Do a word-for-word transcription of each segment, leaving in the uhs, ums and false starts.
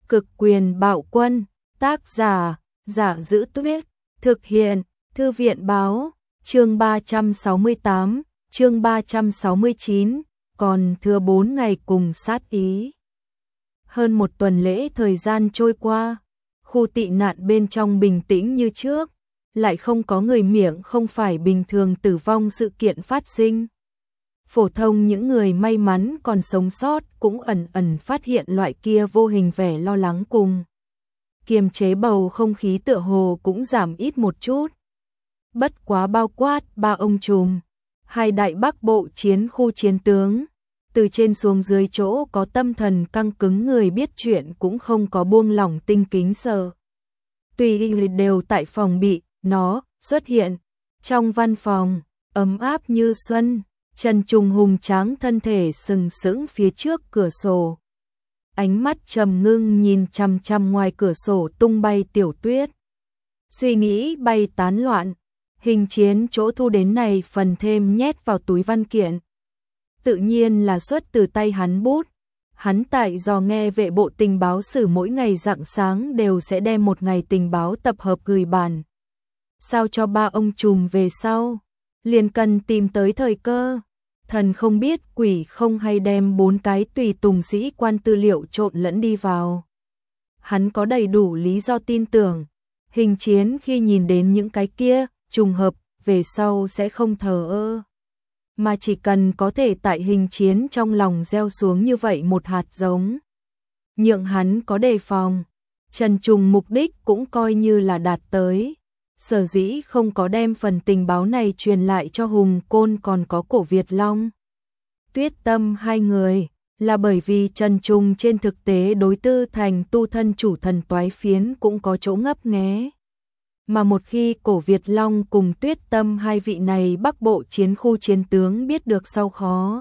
Cực quyền bạo quân, tác giả, Giả Giữ Tuyết, thực hiện, Thư viện báo, chương ba trăm sáu mươi tám, chương ba trăm sáu mươi chín, còn thừa bốn ngày cùng sát ý. Hơn một tuần lễ thời gian trôi qua, khu tị nạn bên trong bình tĩnh như trước, lại không có người miệng không phải bình thường tử vong sự kiện phát sinh. Phổ thông những người may mắn còn sống sót cũng ẩn ẩn phát hiện loại kia vô hình vẻ lo lắng cùng kiềm chế, bầu không khí tựa hồ cũng giảm ít một chút. Bất quá bao quát ba ông trùm, hai đại Bắc Bộ chiến khu chiến tướng, từ trên xuống dưới chỗ có tâm thần căng cứng người biết chuyện cũng không có buông lỏng tinh kính sợ. Tùy đều tại phòng bị, nó xuất hiện trong văn phòng, ấm áp như xuân. Trần Trùng hùng tráng thân thể sừng sững phía trước cửa sổ. Ánh mắt trầm ngưng nhìn chằm chằm ngoài cửa sổ tung bay tiểu tuyết. Suy nghĩ bay tán loạn, hình chiến chỗ thu đến này phần thêm nhét vào túi văn kiện. Tự nhiên là xuất từ tay hắn bút. Hắn tại do nghe vệ bộ tình báo sử mỗi ngày rạng sáng đều sẽ đem một ngày tình báo tập hợp gửi bàn. Sao cho ba ông trùm về sau, liền cần tìm tới thời cơ. Thần không biết quỷ không hay đem bốn cái tùy tùng sĩ quan tư liệu trộn lẫn đi vào. Hắn có đầy đủ lý do tin tưởng, hình chiến khi nhìn đến những cái kia, trùng hợp, về sau sẽ không thờ ơ. Mà chỉ cần có thể tại hình chiến trong lòng gieo xuống như vậy một hạt giống, nhượng hắn có đề phòng, Trần Trùng mục đích cũng coi như là đạt tới. Sở dĩ không có đem phần tình báo này truyền lại cho Hùng Côn còn có Cổ Việt Long, Tuyết Tâm hai người, là bởi vì Trần Trùng trên thực tế đối tư thành tu thân chủ thần toái phiến cũng có chỗ ngấp nghé. Mà một khi Cổ Việt Long cùng Tuyết Tâm hai vị này Bắc Bộ chiến khu chiến tướng biết được sau khó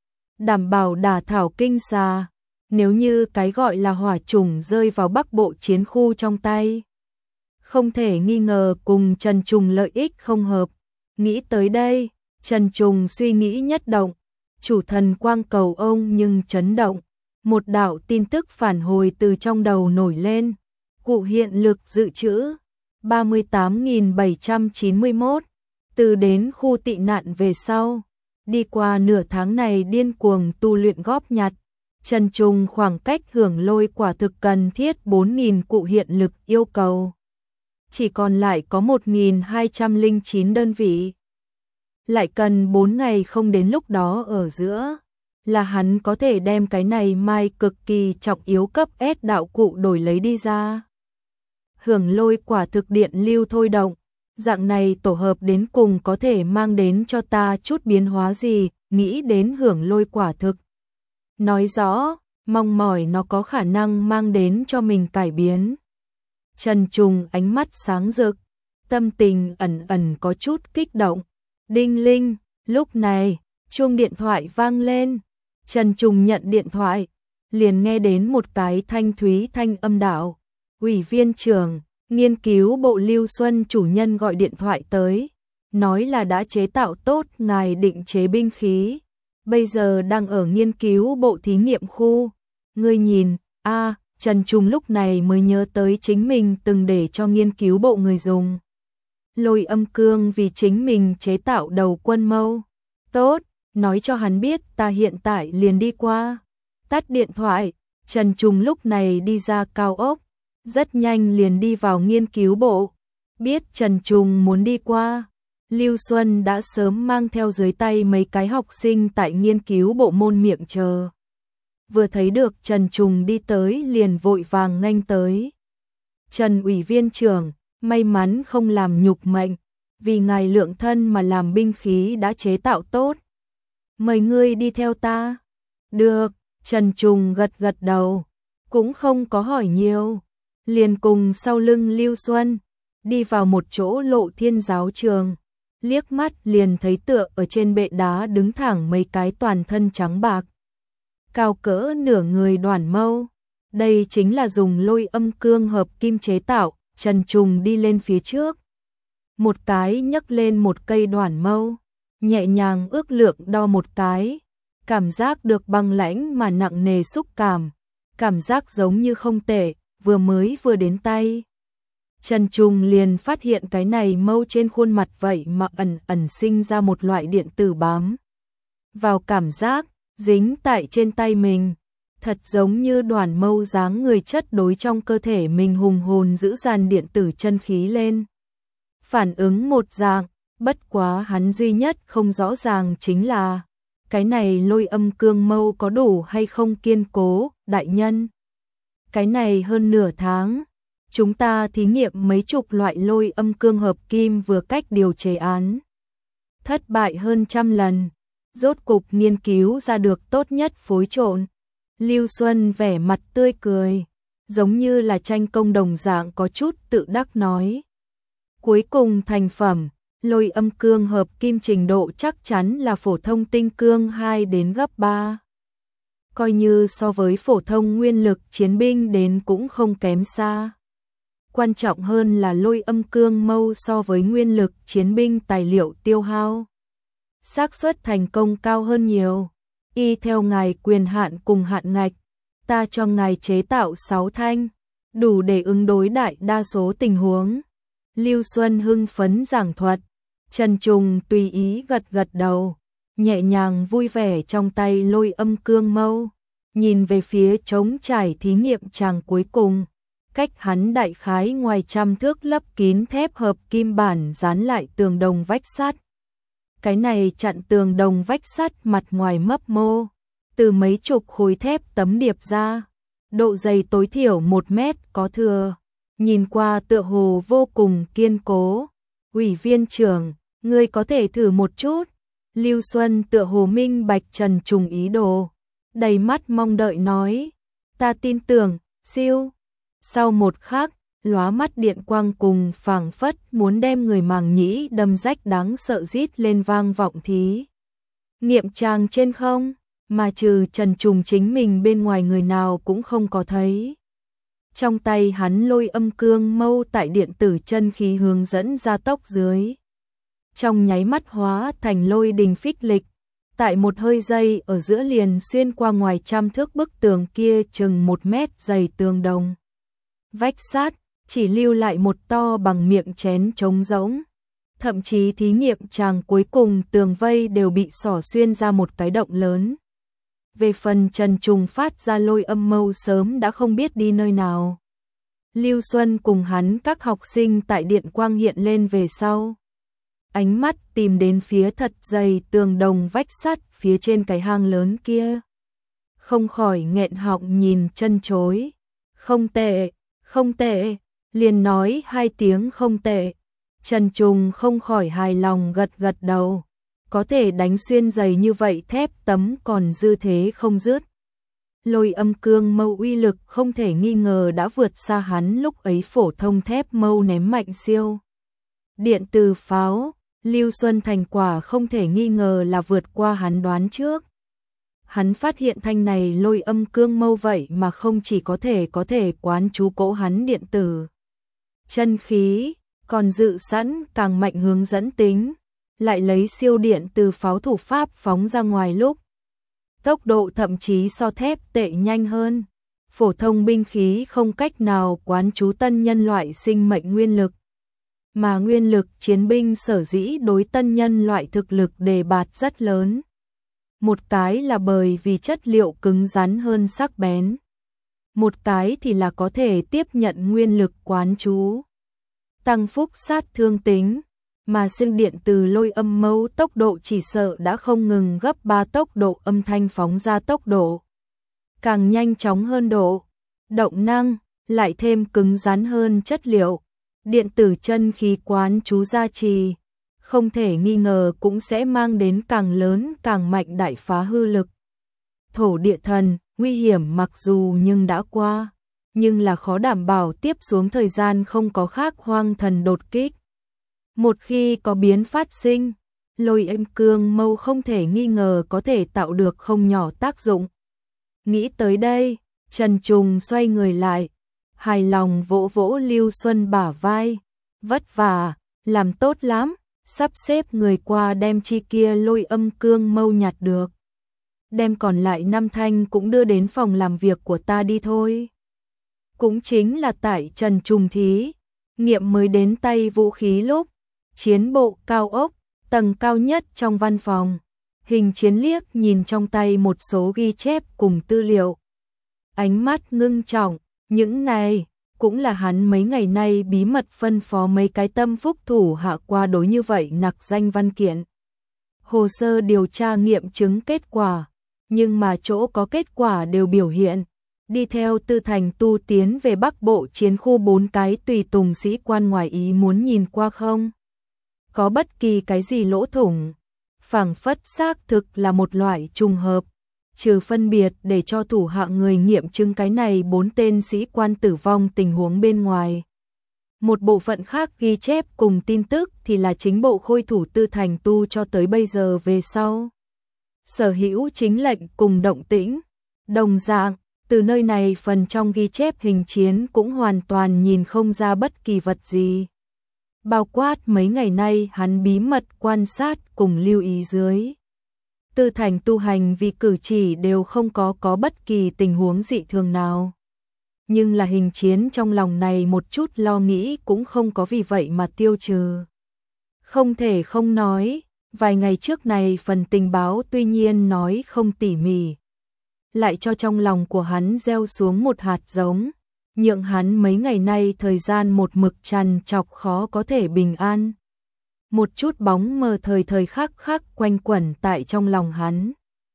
đảm bảo đả thảo kinh xà, nếu như cái gọi là hỏa chủng rơi vào Bắc Bộ chiến khu trong tay, không thể nghi ngờ cùng Trần Trùng lợi ích không hợp. Nghĩ tới đây, Trần Trùng suy nghĩ nhất động, chủ thần quang cầu ông nhưng chấn động. Một đạo tin tức phản hồi từ trong đầu nổi lên. Cụ hiện lực dự trữ ba mươi tám nghìn bảy trăm chín mươi mốt. Từ đến khu tị nạn về sau, đi qua nửa tháng này điên cuồng tu luyện góp nhặt, Trần Trùng khoảng cách hưởng lôi quả thực cần thiết bốn nghìn cụ hiện lực yêu cầu. Chỉ còn lại có một nghìn hai trăm lẻ chín đơn vị. Lại cần bốn ngày không đến lúc đó ở giữa, là hắn có thể đem cái này mai cực kỳ trọng yếu cấp S đạo cụ đổi lấy đi ra. Hưởng lôi quả thực điện lưu thôi động, dạng này tổ hợp đến cùng có thể mang đến cho ta chút biến hóa gì, nghĩ đến hưởng lôi quả thực. Nói rõ, mong mỏi nó có khả năng mang đến cho mình cải biến. Trần Trùng ánh mắt sáng rực, tâm tình ẩn ẩn có chút kích động. Đinh linh, lúc này, chuông điện thoại vang lên. Trần Trùng nhận điện thoại, liền nghe đến một cái thanh thúy thanh âm đạo. Ủy viên trưởng, nghiên cứu bộ Lưu Xuân chủ nhân gọi điện thoại tới, nói là đã chế tạo tốt ngài định chế binh khí, bây giờ đang ở nghiên cứu bộ thí nghiệm khu. Ngươi nhìn, a Trần Trùng lúc này mới nhớ tới chính mình từng để cho nghiên cứu bộ người dùng lôi âm cương vì chính mình chế tạo đầu quân mâu. Tốt, nói cho hắn biết ta hiện tại liền đi qua. Tắt điện thoại, Trần Trùng lúc này đi ra cao ốc, rất nhanh liền đi vào nghiên cứu bộ. Biết Trần Trùng muốn đi qua, Lưu Xuân đã sớm mang theo dưới tay mấy cái học sinh tại nghiên cứu bộ môn miệng chờ. Vừa thấy được Trần Trùng đi tới liền vội vàng nghênh tới. Trần ủy viên trưởng, may mắn không làm nhục mệnh, vì ngài lượng thân mà làm binh khí đã chế tạo tốt. Mời ngươi đi theo ta. Được, Trần Trùng gật gật đầu, cũng không có hỏi nhiều. Liền cùng sau lưng Lưu Xuân, đi vào một chỗ Lộ Thiên giáo trường. Liếc mắt liền thấy tựa ở trên bệ đá đứng thẳng mấy cái toàn thân trắng bạc, cao cỡ nửa người đoàn mâu. Đây chính là dùng lôi âm cương hợp kim chế tạo. Trần Trùng đi lên phía trước, một cái nhấc lên một cây đoàn mâu, nhẹ nhàng ước lượng đo một cái, cảm giác được băng lãnh mà nặng nề xúc cảm, cảm giác giống như không tệ, vừa mới vừa đến tay. Trần Trùng liền phát hiện cái này mâu trên khuôn mặt vậy mà ẩn ẩn sinh ra một loại điện tử bám vào cảm giác, dính tại trên tay mình. Thật giống như đoàn mâu dáng người chất đối trong cơ thể mình hùng hồn giữ dàn điện tử chân khí lên. Phản ứng một dạng, bất quá hắn duy nhất không rõ ràng chính là cái này lôi âm cương mâu có đủ hay không kiên cố, đại nhân. Cái này hơn nửa tháng, chúng ta thí nghiệm mấy chục loại lôi âm cương hợp kim vừa cách điều chế án. Thất bại hơn trăm lần, rốt cục nghiên cứu ra được tốt nhất phối trộn. Lưu Xuân vẻ mặt tươi cười, giống như là tranh công đồng dạng có chút tự đắc nói. Cuối cùng thành phẩm, lôi âm cương hợp kim trình độ chắc chắn là phổ thông tinh cương hai đến gấp ba. Coi như so với phổ thông nguyên lực chiến binh đến cũng không kém xa. Quan trọng hơn là lôi âm cương mâu so với nguyên lực chiến binh tài liệu tiêu hao. Xác suất thành công cao hơn nhiều. Y theo ngài quyền hạn cùng hạn ngạch, ta cho ngài chế tạo sáu thanh, đủ để ứng đối đại đa số tình huống. Lưu Xuân hưng phấn giảng thuật, Trần Trùng tùy ý gật gật đầu, nhẹ nhàng vui vẻ trong tay lôi âm cương mâu, nhìn về phía trống trải thí nghiệm tràng cuối cùng, cách hắn đại khái ngoài trăm thước lấp kín thép hợp kim bản dán lại tường đồng vách sắt. Cái này chặn tường đồng vách sắt mặt ngoài mấp mô, từ mấy chục khối thép tấm điệp ra, độ dày tối thiểu một mét có thừa, nhìn qua tựa hồ vô cùng kiên cố. Ủy viên trưởng, ngươi có thể thử một chút. Lưu Xuân tựa hồ minh bạch Trần Trùng ý đồ, đầy mắt mong đợi nói, ta tin tưởng, siêu. Sau một khắc, lóa mắt điện quang cùng phảng phất muốn đem người màng nhĩ đâm rách đáng sợ rít lên vang vọng thí. Nghiệm tràng trên không, mà trừ Trần Trùng chính mình bên ngoài người nào cũng không có thấy. Trong tay hắn lôi âm cương mâu tại điện tử chân khí hướng dẫn ra tốc dưới. Trong nháy mắt hóa thành lôi đình phích lịch, tại một hơi giây ở giữa liền xuyên qua ngoài trăm thước bức tường kia chừng một mét dày tường đồng. Vách sát, chỉ lưu lại một to bằng miệng chén trống rỗng. Thậm chí thí nghiệm tràng cuối cùng tường vây đều bị xỏ xuyên ra một cái động lớn. Về phần Trần Trùng phát ra lôi âm mâu sớm đã không biết đi nơi nào. Lưu Xuân cùng hắn các học sinh tại điện quang hiện lên về sau. Ánh mắt tìm đến phía thật dày tường đồng vách sắt phía trên cái hang lớn kia. Không khỏi nghẹn họng nhìn chân chối. Không tệ, không tệ, liền nói hai tiếng không tệ. Trần Trùng không khỏi hài lòng gật gật đầu. Có thể đánh xuyên dày như vậy thép tấm còn dư thế không dứt. Lôi âm cương mâu uy lực không thể nghi ngờ đã vượt xa hắn lúc ấy phổ thông thép mâu ném mạnh siêu. Điện từ pháo, Lưu Xuân thành quả không thể nghi ngờ là vượt qua hắn đoán trước. Hắn phát hiện thanh này lôi âm cương mâu vậy mà không chỉ có thể có thể quán chú cỗ hắn điện tử chân khí, còn dự sẵn càng mạnh hướng dẫn tính, lại lấy siêu điện từ pháo thủ pháp phóng ra ngoài lúc. Tốc độ thậm chí so thép tệ nhanh hơn. Phổ thông binh khí không cách nào quán chú tân nhân loại sinh mệnh nguyên lực. Mà nguyên lực chiến binh sở dĩ đối tân nhân loại thực lực đề bạt rất lớn. Một cái là bởi vì chất liệu cứng rắn hơn sắc bén. Một cái thì là có thể tiếp nhận nguyên lực quán chú. Tăng phúc sát thương tính. Mà sinh điện từ lôi âm mâu tốc độ chỉ sợ đã không ngừng gấp ba tốc độ âm thanh phóng ra tốc độ. Càng nhanh chóng hơn độ, động năng, lại thêm cứng rắn hơn chất liệu. Điện tử chân khí quán chú gia trì, không thể nghi ngờ cũng sẽ mang đến càng lớn càng mạnh đại phá hư lực. Thổ địa thần, nguy hiểm mặc dù nhưng đã qua, nhưng là khó đảm bảo tiếp xuống thời gian không có khác hoang thần đột kích. Một khi có biến phát sinh, lôi âm cương mâu không thể nghi ngờ có thể tạo được không nhỏ tác dụng. Nghĩ tới đây, Trần Trùng xoay người lại, hài lòng vỗ vỗ Lưu Xuân bả vai, vất vả, làm tốt lắm, sắp xếp người qua đem chi kia lôi âm cương mâu nhặt được. đem còn lại năm thanh cũng đưa đến phòng làm việc của ta đi thôi. Cũng chính là tại Trần Trùng Thí nghiệm mới đến tay vũ khí lúc, chiến bộ cao ốc, tầng cao nhất trong văn phòng. Hình Chiến liếc nhìn trong tay một số ghi chép cùng tư liệu. Ánh mắt ngưng trọng, những này cũng là hắn mấy ngày nay bí mật phân phó mấy cái tâm phúc thủ hạ qua đối như vậy nặc danh văn kiện. Hồ sơ điều tra nghiệm chứng kết quả, nhưng mà chỗ có kết quả đều biểu hiện. Đi theo Tư Thành Tu tiến về Bắc Bộ chiến khu bốn cái tùy tùng sĩ quan ngoài ý muốn nhìn qua không có bất kỳ cái gì lỗ thủng, phảng phất xác thực là một loại trùng hợp, trừ phân biệt để cho thủ hạ người nghiệm chứng cái này bốn tên sĩ quan tử vong tình huống bên ngoài. Một bộ phận khác ghi chép cùng tin tức thì là chính bộ khôi thủ Tư Thành Tu cho tới bây giờ về sau sở hữu chính lệnh cùng động tĩnh. Đồng dạng, từ nơi này phần trong ghi chép Hình Chiến cũng hoàn toàn nhìn không ra bất kỳ vật gì. Bao quát mấy ngày nay hắn bí mật quan sát cùng lưu ý dưới. Tư Thành Tu hành vì cử chỉ đều không có có bất kỳ tình huống dị thường nào. Nhưng là Hình Chiến trong lòng này một chút lo nghĩ cũng không có vì vậy mà tiêu trừ. Không thể không nói, vài ngày trước này phần tình báo tuy nhiên nói không tỉ mỉ, lại cho trong lòng của hắn gieo xuống một hạt giống, nhượng hắn mấy ngày nay thời gian một mực trằn trọc khó có thể bình an. Một chút bóng mờ thời thời khắc khắc quanh quẩn tại trong lòng hắn.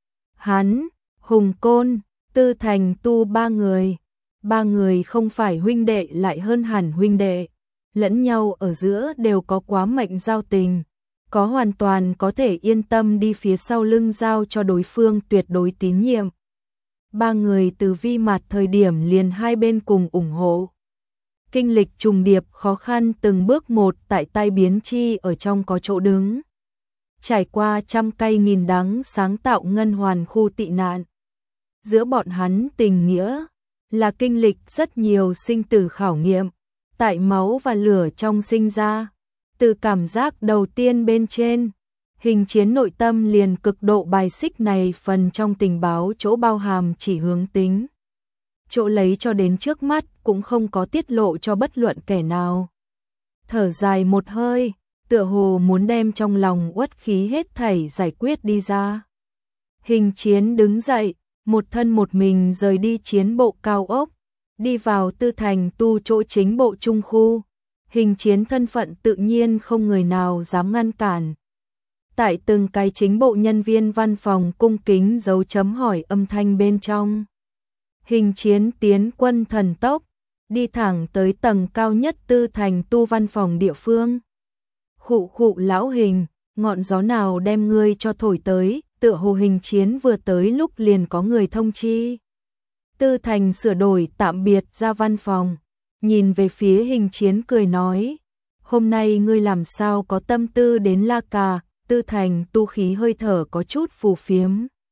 Hắn, Hùng Côn, Tư Thành Tu ba người, ba người không phải huynh đệ lại hơn hẳn huynh đệ, lẫn nhau ở giữa đều có quá mệnh giao tình, có hoàn toàn có thể yên tâm đi phía sau lưng giao cho đối phương tuyệt đối tín nhiệm. Ba người từ vi mặt thời điểm liền hai bên cùng ủng hộ. Kinh lịch trùng điệp khó khăn từng bước một tại tai biến chi ở trong có chỗ đứng. Trải qua trăm cay nghìn đắng sáng tạo ngân hoàn khu tị nạn. Giữa bọn hắn tình nghĩa là kinh lịch rất nhiều sinh tử khảo nghiệm, tại máu và lửa trong sinh ra. Từ cảm giác đầu tiên bên trên, Hình Chiến nội tâm liền cực độ bài xích này phần trong tình báo chỗ bao hàm chỉ hướng tính. Chỗ lấy cho đến trước mắt cũng không có tiết lộ cho bất luận kẻ nào. Thở dài một hơi, tựa hồ muốn đem trong lòng uất khí hết thảy giải quyết đi ra. Hình Chiến đứng dậy, một thân một mình rời đi chiến bộ cao ốc, đi vào Tư Thành Tu chỗ chính bộ trung khu. Hình Chiến thân phận tự nhiên không người nào dám ngăn cản. Tại từng cái chính bộ nhân viên văn phòng cung kính dấu chấm hỏi âm thanh bên trong. Hình Chiến tiến quân thần tốc, đi thẳng tới tầng cao nhất Tư Thành Tu văn phòng địa phương. Khụ khụ lão Hình, ngọn gió nào đem ngươi cho thổi tới, tựa hồ Hình Chiến vừa tới lúc liền có người thông chi. Tư Thành sửa đổi tạm biệt ra văn phòng, nhìn về phía Hình Chiến cười nói, hôm nay ngươi làm sao có tâm tư đến La Cà. Tư Thành Tu khí hơi thở có chút phù phiếm.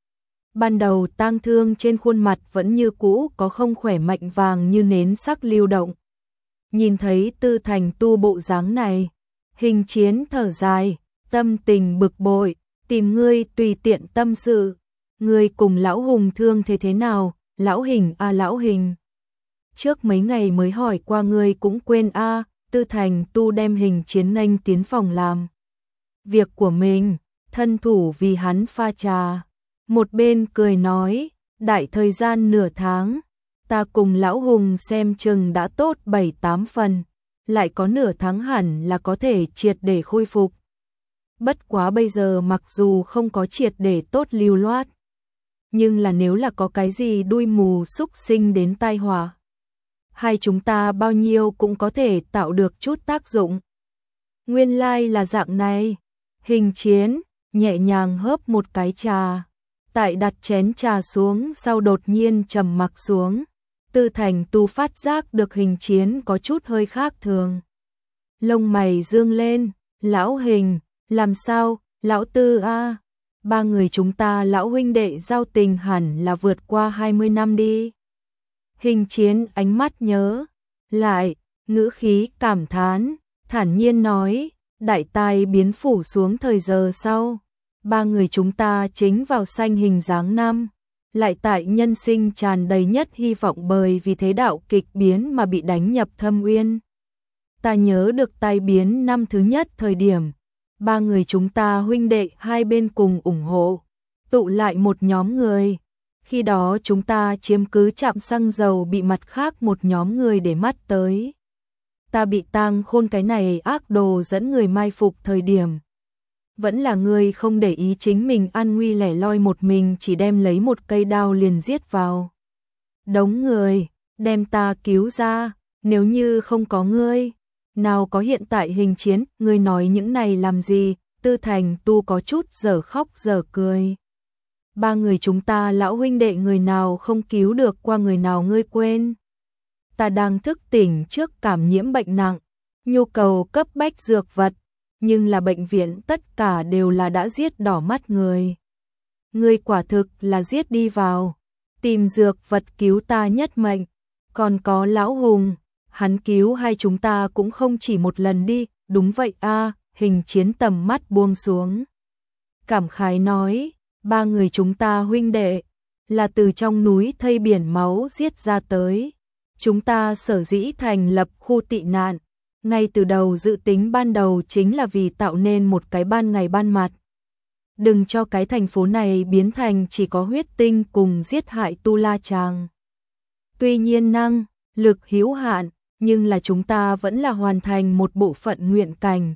Ban đầu tang thương trên khuôn mặt vẫn như cũ có không khỏe mạnh vàng như nến sắc lưu động. Nhìn thấy Tư Thành Tu bộ dáng này, Hình Chiến thở dài, tâm tình bực bội, tìm ngươi tùy tiện tâm sự. Ngươi cùng lão Hùng thương thế thế nào? Lão Hình a à, lão Hình. Trước mấy ngày mới hỏi qua ngươi cũng quên a. À, Tư Thành Tu đem Hình Chiến nghênh tiến phòng làm việc của mình, thân thủ vì hắn pha trà. Một bên cười nói, đại thời gian nửa tháng, ta cùng lão Hùng xem chừng đã tốt bảy tám phần, lại có nửa tháng hẳn là có thể triệt để khôi phục. Bất quá bây giờ mặc dù không có triệt để tốt lưu loát, nhưng là nếu là có cái gì đuôi mù xúc sinh đến tai họa, hai chúng ta bao nhiêu cũng có thể tạo được chút tác dụng. Nguyên lai like là dạng này. Hình Chiến nhẹ nhàng hớp một cái trà, tại đặt chén trà xuống sau đột nhiên trầm mặc xuống. Tư Thành Tu phát giác được Hình Chiến có chút hơi khác thường. Lông mày dương lên, lão Hình, làm sao, lão Tư a, à? Ba người chúng ta lão huynh đệ giao tình hẳn là vượt qua hai mươi năm đi. Hình Chiến ánh mắt nhớ lại, ngữ khí cảm thán, thản nhiên nói, đại tai biến phủ xuống thời giờ sau, ba người chúng ta chính vào sanh hình dáng năm, lại tại nhân sinh tràn đầy nhất hy vọng bởi vì thế đạo kịch biến mà bị đánh nhập thâm uyên. Ta nhớ được tai biến năm thứ nhất thời điểm, ba người chúng ta huynh đệ hai bên cùng ủng hộ, tụ lại một nhóm người. Khi đó chúng ta chiếm cứ trạm xăng dầu bị mặt khác một nhóm người để mắt tới. Ta bị Tang Khôn cái này ác đồ dẫn người mai phục thời điểm. Vẫn là người không để ý chính mình an nguy lẻ loi một mình chỉ đem lấy một cây đao liền giết vào. Đống người, đem ta cứu ra, nếu như không có ngươi, nào có hiện tại hình chiến, ngươi nói những này làm gì, Tư Thành Tu có chút giờ khóc giờ cười. Ba người chúng ta lão huynh đệ người nào không cứu được qua người nào ngươi quên. Ta đang thức tỉnh trước cảm nhiễm bệnh nặng, nhu cầu cấp bách dược vật, nhưng là bệnh viện tất cả đều là đã giết đỏ mắt người. Ngươi quả thực là giết đi vào, tìm dược vật cứu ta nhất mệnh, còn có lão Hùng, hắn cứu hai chúng ta cũng không chỉ một lần đi, đúng vậy a. Hình chiến tầm mắt buông xuống. Cảm khái nói, ba người chúng ta huynh đệ, là từ trong núi thây biển máu giết ra tới. Chúng ta sở dĩ thành lập khu tị nạn, ngay từ đầu dự tính ban đầu chính là vì tạo nên một cái ban ngày ban mặt. Đừng cho cái thành phố này biến thành chỉ có huyết tinh cùng giết hại tu la chàng. Tuy nhiên năng, lực hữu hạn, nhưng là chúng ta vẫn là hoàn thành một bộ phận nguyện cảnh.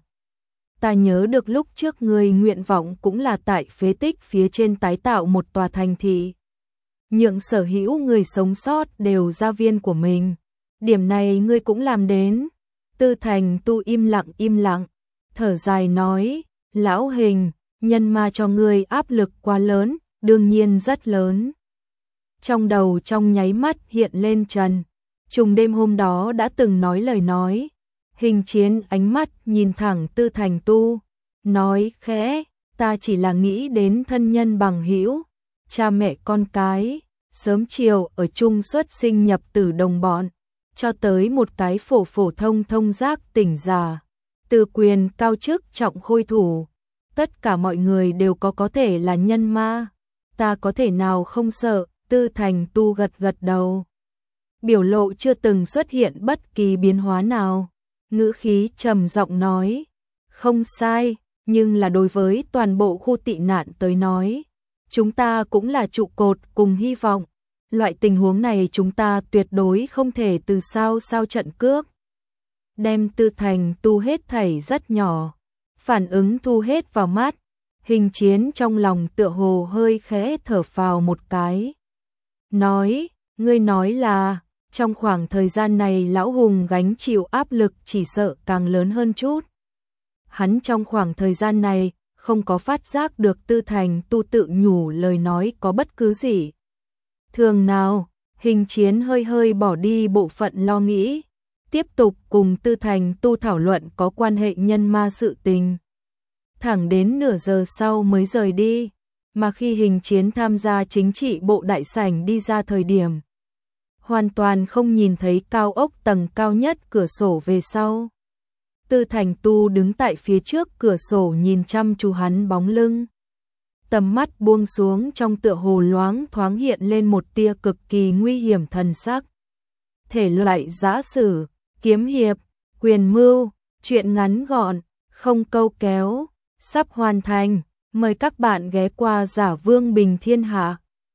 Ta nhớ được lúc trước người nguyện vọng cũng là tại phế tích phía trên tái tạo một tòa thành thị. Nhượng sở hữu người sống sót đều gia viên của mình. Điểm này ngươi cũng làm đến. Tư Thành Tu im lặng im lặng, thở dài nói, lão Hình, nhân ma cho ngươi áp lực quá lớn, đương nhiên rất lớn. Trong đầu trong nháy mắt hiện lên Trần Trùng đêm hôm đó đã từng nói lời nói. Hình chiến ánh mắt nhìn thẳng Tư Thành Tu, nói khẽ, ta chỉ là nghĩ đến thân nhân bằng hữu, cha mẹ con cái, sớm chiều ở chung xuất sinh nhập tử đồng bọn, cho tới một cái phổ phổ thông thông giác tỉnh giả, từ quyền cao chức trọng khôi thủ, tất cả mọi người đều có có thể là nhân ma, ta có thể nào không sợ. Tư Thành Tu gật gật đầu, biểu lộ chưa từng xuất hiện bất kỳ biến hóa nào. Ngữ khí trầm giọng nói, không sai, nhưng là đối với toàn bộ khu tị nạn tới nói, chúng ta cũng là trụ cột cùng hy vọng. Loại tình huống này chúng ta tuyệt đối không thể từ sao sao trận cước. Đem Tư Thành Tu hết thảy rất nhỏ, phản ứng thu hết vào mắt, hình chiến trong lòng tựa hồ hơi khẽ thở phào một cái. Nói, ngươi nói là, trong khoảng thời gian này lão Hùng gánh chịu áp lực chỉ sợ càng lớn hơn chút. Hắn trong khoảng thời gian này không có phát giác được Tư Thành Tu tự nhủ lời nói có bất cứ gì. Thường nào, hình chiến hơi hơi bỏ đi bộ phận lo nghĩ, tiếp tục cùng Tư Thành Tu thảo luận có quan hệ nhân ma sự tình. Thẳng đến nửa giờ sau mới rời đi, mà khi hình chiến tham gia chính trị bộ đại sảnh đi ra thời điểm, hoàn toàn không nhìn thấy cao ốc tầng cao nhất cửa sổ về sau. Tư Thành Tu đứng tại phía trước cửa sổ nhìn chăm chú hắn bóng lưng. Tầm mắt buông xuống trong tựa hồ loáng thoáng hiện lên một tia cực kỳ nguy hiểm thần sắc. Thể loại giã sử, kiếm hiệp, quyền mưu, truyện ngắn gọn, không câu kéo, sắp hoàn thành. Mời các bạn ghé qua Giả Vương Bình Thiên Hạ.